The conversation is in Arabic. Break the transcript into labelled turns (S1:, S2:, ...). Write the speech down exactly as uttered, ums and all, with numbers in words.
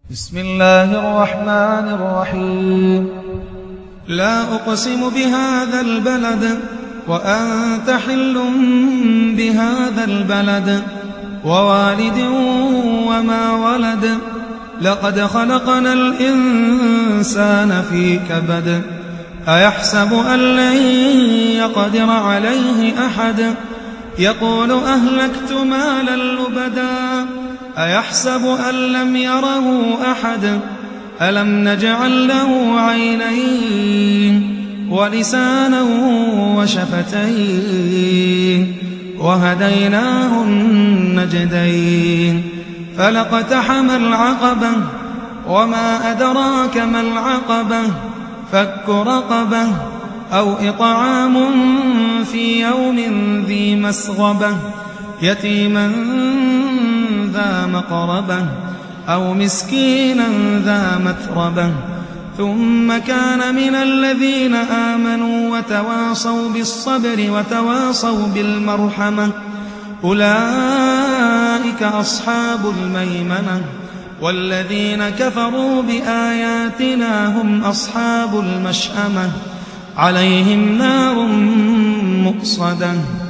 S1: بسم الله الرحمن الرحيم.
S2: لا أقسم بهذا البلد وأنت حل بهذا البلد ووالد وما ولد لقد خلقنا الإنسان في كبد أيحسب أن لن يقدر عليه أحد يقول أهلكت مالا لبدا أيحسب أن لم يره أحد ألم نجعل له عينين ولسانا وشفتين وهديناه النجدين فلاقتحم العقبة وما أدراك ما العقبة فك رقبة أو إطعام في يوم ذي مسغبة يتيما ذا مقربة أو مسكينا ذا متربة ثم كان من الذين آمنوا وتواصوا بالصبر وتواصوا بالمرحمة أولئك أصحاب الميمنة والذين كفروا بآياتنا هم أصحاب المشأمة عليهم نار مؤصدة